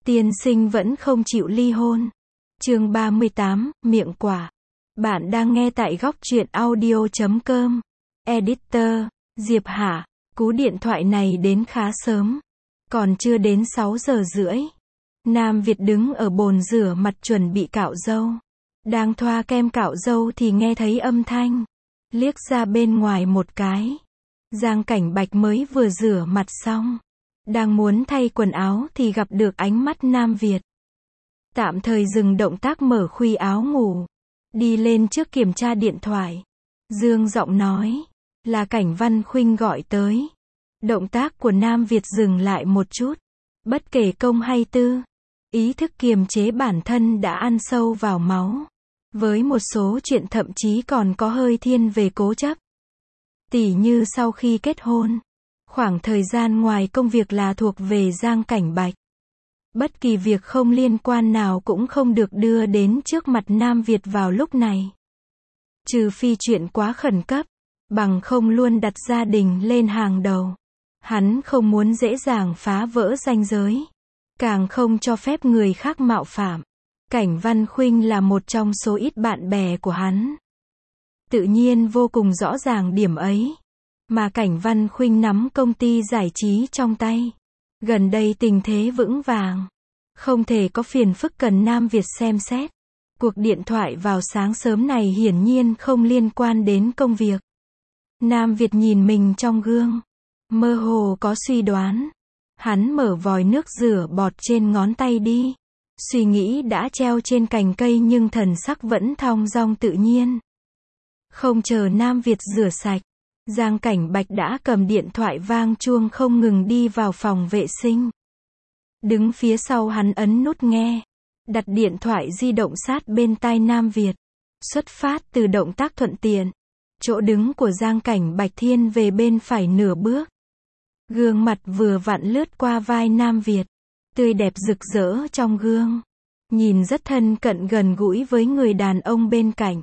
Tiên sinh vẫn không chịu ly hôn. Chương 38, miệng quả. Bạn đang nghe tại góc truyện audio.com. Editor, Diệp Hạ. Cú điện thoại này đến khá sớm. Còn chưa đến 6 giờ rưỡi. Nam Việt đứng ở bồn rửa mặt chuẩn bị cạo râu. Đang thoa kem cạo râu thì nghe thấy âm thanh. Liếc ra bên ngoài một cái. Giang Cảnh Bạch mới vừa rửa mặt xong. Đang muốn thay quần áo thì gặp được ánh mắt Nam Việt. Tạm thời dừng động tác mở khuy áo ngủ. Đi lên trước kiểm tra điện thoại. Dương giọng nói. Là Cảnh Văn Khuynh gọi tới. Động tác của Nam Việt dừng lại một chút. Bất kể công hay tư. Ý thức kiềm chế bản thân đã ăn sâu vào máu. Với một số chuyện thậm chí còn có hơi thiên về cố chấp. Tỉ như sau khi kết hôn. Khoảng thời gian ngoài công việc là thuộc về Giang Cảnh Bạch. Bất kỳ việc không liên quan nào cũng không được đưa đến trước mặt Nam Việt vào lúc này. Trừ phi chuyện quá khẩn cấp, bằng không luôn đặt gia đình lên hàng đầu. Hắn không muốn dễ dàng phá vỡ ranh giới. Càng không cho phép người khác mạo phạm. Cảnh Văn Khuynh là một trong số ít bạn bè của hắn. Tự nhiên vô cùng rõ ràng điểm ấy. Mà Cảnh Văn Khuynh nắm công ty giải trí trong tay. Gần đây tình thế vững vàng. Không thể có phiền phức cần Nam Việt xem xét. Cuộc điện thoại vào sáng sớm này hiển nhiên không liên quan đến công việc. Nam Việt nhìn mình trong gương. Mơ hồ có suy đoán. Hắn mở vòi nước rửa bọt trên ngón tay đi. Suy nghĩ đã treo trên cành cây nhưng thần sắc vẫn thong dong tự nhiên. Không chờ Nam Việt rửa sạch. Giang Cảnh Bạch đã cầm điện thoại vang chuông không ngừng đi vào phòng vệ sinh. Đứng phía sau hắn ấn nút nghe. Đặt điện thoại di động sát bên tai Nam Việt. Xuất phát từ động tác thuận tiện. Chỗ đứng của Giang Cảnh Bạch thiên về bên phải nửa bước. Gương mặt vừa vặn lướt qua vai Nam Việt. Tươi đẹp rực rỡ trong gương. Nhìn rất thân cận gần gũi với người đàn ông bên cạnh.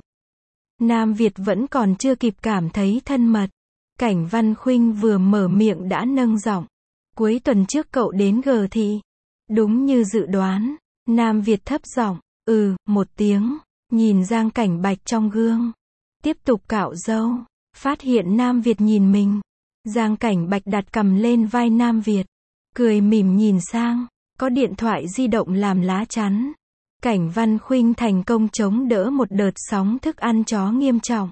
Nam Việt vẫn còn chưa kịp cảm thấy thân mật. Cảnh Văn Khuynh vừa mở miệng đã nâng giọng. Cuối tuần trước cậu đến G thị. Đúng như dự đoán. Nam Việt thấp giọng. Một tiếng. Nhìn Giang Cảnh Bạch trong gương. Tiếp tục cạo râu. Phát hiện Nam Việt nhìn mình. Giang Cảnh Bạch đặt cằm lên vai Nam Việt. Cười mỉm nhìn sang. Có điện thoại di động làm lá chắn. Cảnh Văn Khuynh thành công chống đỡ một đợt sóng thức ăn chó nghiêm trọng.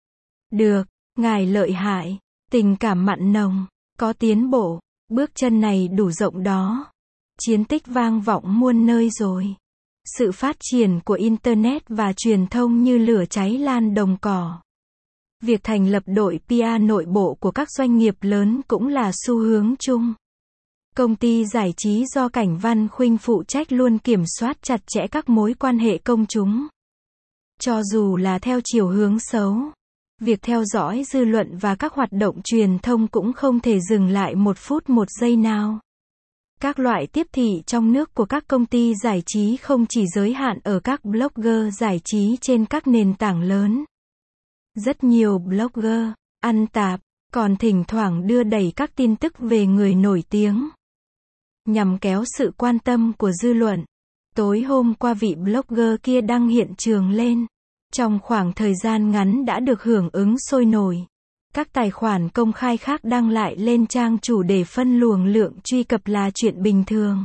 Được, ngài lợi hại. Tình cảm mặn nồng. Có tiến bộ. Bước chân này đủ rộng đó. Chiến tích vang vọng muôn nơi rồi. Sự phát triển của Internet và truyền thông như lửa cháy lan đồng cỏ. Việc thành lập đội PR nội bộ của các doanh nghiệp lớn cũng là xu hướng chung. Công ty giải trí do Cảnh Văn Khuynh phụ trách luôn kiểm soát chặt chẽ các mối quan hệ công chúng. Cho dù là theo chiều hướng xấu, việc theo dõi dư luận và các hoạt động truyền thông cũng không thể dừng lại một phút một giây nào. Các loại tiếp thị trong nước của các công ty giải trí không chỉ giới hạn ở các blogger giải trí trên các nền tảng lớn. Rất nhiều blogger, ăn tạp, còn thỉnh thoảng đưa đẩy các tin tức về người nổi tiếng. Nhằm kéo sự quan tâm của dư luận. Tối hôm qua vị blogger kia đăng hiện trường lên. Trong khoảng thời gian ngắn đã được hưởng ứng sôi nổi. Các tài khoản công khai khác đăng lại lên trang chủ để phân luồng lượng truy cập là chuyện bình thường.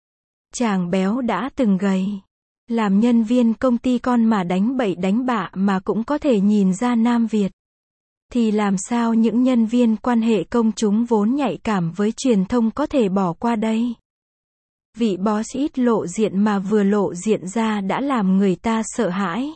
Chàng béo đã từng gầy. Làm nhân viên công ty con mà đánh bậy đánh bạ mà cũng có thể nhìn ra Nam Việt. Thì làm sao những nhân viên quan hệ công chúng vốn nhạy cảm với truyền thông có thể bỏ qua đây? Vị boss ít lộ diện mà vừa lộ diện ra đã làm người ta sợ hãi.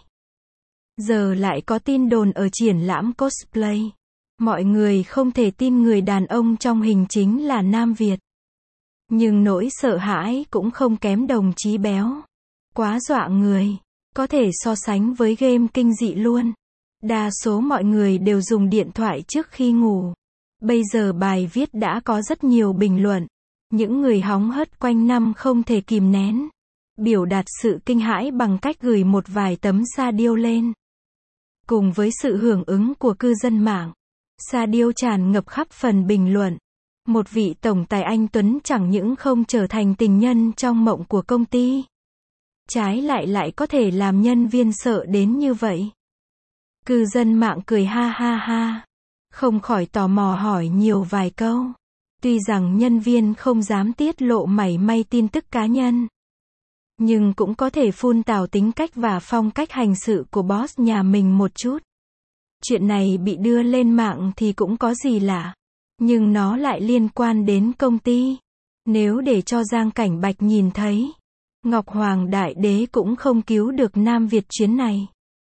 Giờ lại có tin đồn ở triển lãm cosplay. Mọi người không thể tin người đàn ông trong hình chính là Nam Việt. Nhưng nỗi sợ hãi cũng không kém đồng chí béo. Quá dọa người. Có thể so sánh với game kinh dị luôn. Đa số mọi người đều dùng điện thoại trước khi ngủ. Bây giờ bài viết đã có rất nhiều bình luận. Những người hóng hớt quanh năm không thể kìm nén. Biểu đạt sự kinh hãi bằng cách gửi một vài tấm sa điêu lên. Cùng với sự hưởng ứng của cư dân mạng. Sa điêu tràn ngập khắp phần bình luận. Một vị tổng tài anh tuấn chẳng những không trở thành tình nhân trong mộng của công ty, trái lại có thể làm nhân viên sợ đến như vậy. Cư dân mạng cười ha ha ha, không khỏi tò mò hỏi nhiều vài câu. Tuy rằng nhân viên không dám tiết lộ mảy may tin tức cá nhân, nhưng cũng có thể phun tào tính cách và phong cách hành sự của boss nhà mình một chút. Chuyện này bị đưa lên mạng thì cũng có gì lạ, nhưng nó lại liên quan đến công ty. Nếu để cho Giang Cảnh Bạch nhìn thấy, Ngọc Hoàng Đại Đế cũng không cứu được Nam Việt chuyến này.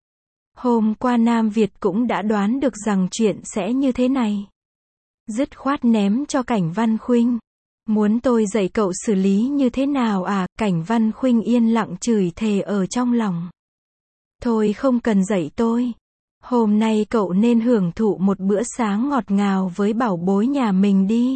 Hôm qua Nam Việt cũng đã đoán được rằng chuyện sẽ như thế này. Dứt khoát ném cho Cảnh Văn Khuynh. Muốn tôi dạy cậu xử lý như thế nào à? Cảnh Văn Khuynh yên lặng chửi thề ở trong lòng. Thôi không cần dạy tôi. Hôm nay cậu nên hưởng thụ một bữa sáng ngọt ngào với bảo bối nhà mình đi.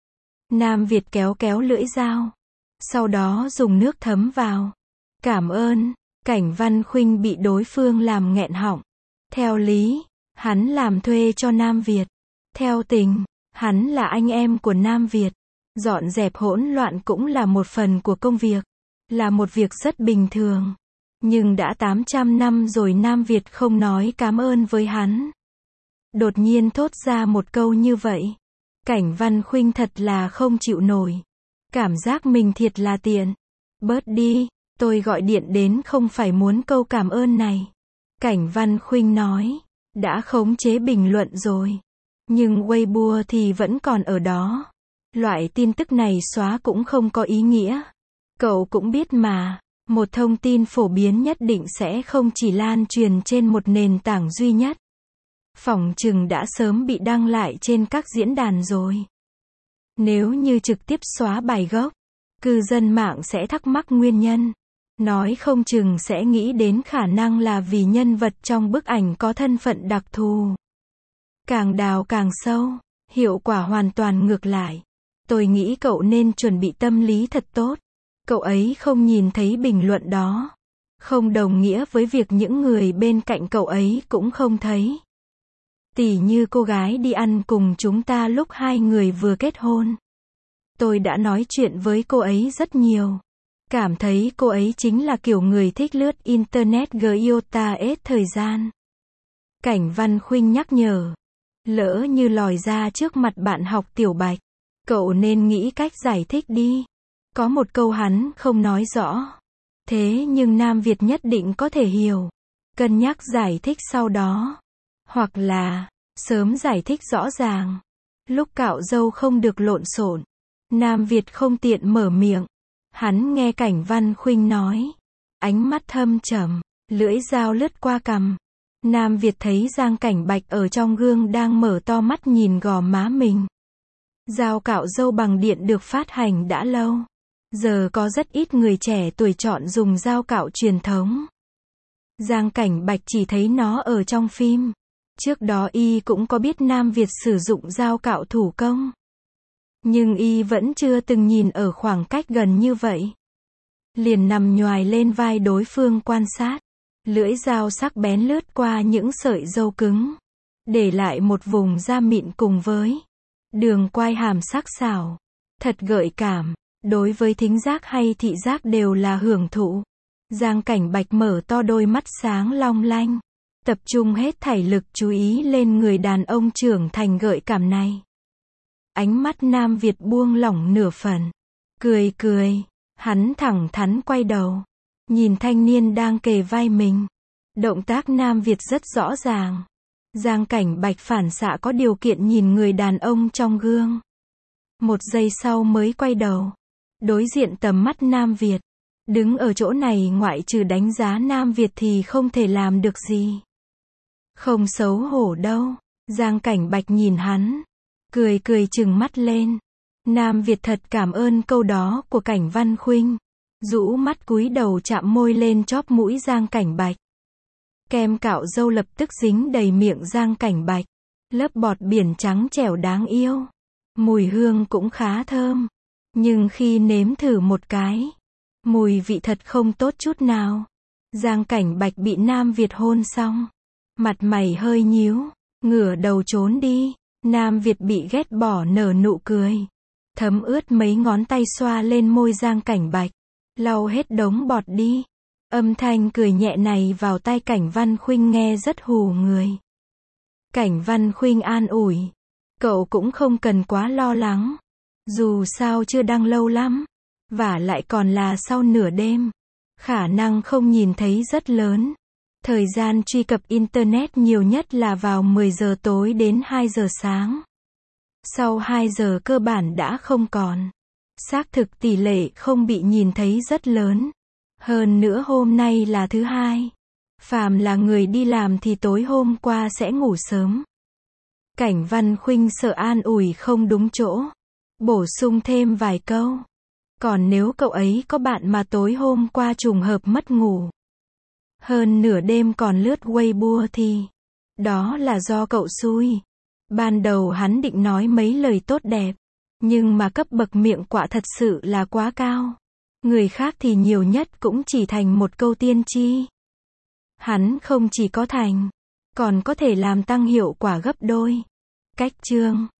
Nam Việt kéo kéo lưỡi dao. Sau đó dùng nước thấm vào. Cảm ơn. Cảnh Văn Khuynh bị đối phương làm nghẹn họng. Theo lý, hắn làm thuê cho Nam Việt. Theo tình, hắn là anh em của Nam Việt. Dọn dẹp hỗn loạn cũng là một phần của công việc. Là một việc rất bình thường. Nhưng đã 800 năm rồi Nam Việt không nói cảm ơn với hắn. Đột nhiên thốt ra một câu như vậy. Cảnh Văn Khuynh thật là không chịu nổi. Cảm giác mình thiệt là tiện. Bớt đi, tôi gọi điện đến không phải muốn câu cảm ơn này. Cảnh Văn Khuynh nói. Đã khống chế bình luận rồi. Nhưng Weibo thì vẫn còn ở đó. Loại tin tức này xóa cũng không có ý nghĩa. Cậu cũng biết mà, một thông tin phổ biến nhất định sẽ không chỉ lan truyền trên một nền tảng duy nhất. Phỏng chừng đã sớm bị đăng lại trên các diễn đàn rồi. Nếu như trực tiếp xóa bài gốc, cư dân mạng sẽ thắc mắc nguyên nhân. Nói không chừng sẽ nghĩ đến khả năng là vì nhân vật trong bức ảnh có thân phận đặc thù. Càng đào càng sâu, hiệu quả hoàn toàn ngược lại. Tôi nghĩ cậu nên chuẩn bị tâm lý thật tốt. Cậu ấy không nhìn thấy bình luận đó. Không đồng nghĩa với việc những người bên cạnh cậu ấy cũng không thấy. Tỉ như cô gái đi ăn cùng chúng ta lúc hai người vừa kết hôn. Tôi đã nói chuyện với cô ấy rất nhiều. Cảm thấy cô ấy chính là kiểu người thích lướt internet Giota hết thời gian. Cảnh Văn Khuynh nhắc nhở. Lỡ như lòi ra trước mặt bạn học Tiểu Bạch, cậu nên nghĩ cách giải thích đi. Có một câu hắn không nói rõ. Thế nhưng Nam Việt nhất định có thể hiểu. Cân nhắc giải thích sau đó. Hoặc là, sớm giải thích rõ ràng. Lúc cạo râu không được lộn xộn. Nam Việt không tiện mở miệng. Hắn nghe Cảnh Văn Khuynh nói. Ánh mắt thâm trầm, lưỡi dao lướt qua cằm. Nam Việt thấy Giang Cảnh Bạch ở trong gương đang mở to mắt nhìn gò má mình. Dao cạo râu bằng điện được phát hành đã lâu. Giờ có rất ít người trẻ tuổi chọn dùng dao cạo truyền thống. Giang Cảnh Bạch chỉ thấy nó ở trong phim. Trước đó y cũng có biết Nam Việt sử dụng dao cạo thủ công. Nhưng y vẫn chưa từng nhìn ở khoảng cách gần như vậy. Liền nằm nhoài lên vai đối phương quan sát. Lưỡi dao sắc bén lướt qua những sợi râu cứng. Để lại một vùng da mịn cùng với đường quai hàm sắc sảo. Thật gợi cảm. Đối với thính giác hay thị giác đều là hưởng thụ. Giang Cảnh Bạch mở to đôi mắt sáng long lanh. Tập trung hết thảy lực chú ý lên người đàn ông trưởng thành gợi cảm này. Ánh mắt Nam Việt buông lỏng nửa phần. Cười cười. Hắn thẳng thắn quay đầu. Nhìn thanh niên đang kề vai mình. Động tác Nam Việt rất rõ ràng. Giang Cảnh Bạch phản xạ có điều kiện nhìn người đàn ông trong gương. Một giây sau mới quay đầu. Đối diện tầm mắt Nam Việt. Đứng ở chỗ này ngoại trừ đánh giá Nam Việt thì không thể làm được gì. Không xấu hổ đâu. Giang Cảnh Bạch nhìn hắn. Cười cười trừng mắt lên. Nam Việt thật cảm ơn câu đó của Cảnh Văn Khuynh. Rũ mắt cúi đầu chạm môi lên chóp mũi Giang Cảnh Bạch. Kem cạo râu lập tức dính đầy miệng Giang Cảnh Bạch. Lớp bọt biển trắng trẻo đáng yêu. Mùi hương cũng khá thơm. Nhưng khi nếm thử một cái, mùi vị thật không tốt chút nào. Giang Cảnh Bạch bị Nam Việt hôn xong. Mặt mày hơi nhíu, ngửa đầu trốn đi. Nam Việt bị ghét bỏ nở nụ cười. Thấm ướt mấy ngón tay xoa lên môi Giang Cảnh Bạch. Lau hết đống bọt đi. Âm thanh cười nhẹ này vào tai Cảnh Văn Khuynh nghe rất hù người. Cảnh Văn Khuynh an ủi. Cậu cũng không cần quá lo lắng. Dù sao chưa đăng lâu lắm. Vả lại còn là sau nửa đêm. Khả năng không nhìn thấy rất lớn. Thời gian truy cập Internet nhiều nhất là vào 10 giờ tối đến 2 giờ sáng. Sau 2 giờ cơ bản đã không còn. Xác thực tỷ lệ không bị nhìn thấy rất lớn. Hơn nữa hôm nay là thứ hai. Phàm là người đi làm thì tối hôm qua sẽ ngủ sớm. Cảnh Văn Khuynh sợ an ủi không đúng chỗ. Bổ sung thêm vài câu. Còn nếu cậu ấy có bạn mà tối hôm qua trùng hợp mất ngủ. Hơn nửa đêm còn lướt Weibo thì. Đó là do cậu xui. Ban đầu hắn định nói mấy lời tốt đẹp. Nhưng mà cấp bậc miệng quạ thật sự là quá cao. Người khác thì nhiều nhất cũng chỉ thành một câu tiên tri. Hắn không chỉ có thành. Còn có thể làm tăng hiệu quả gấp đôi. Cách chương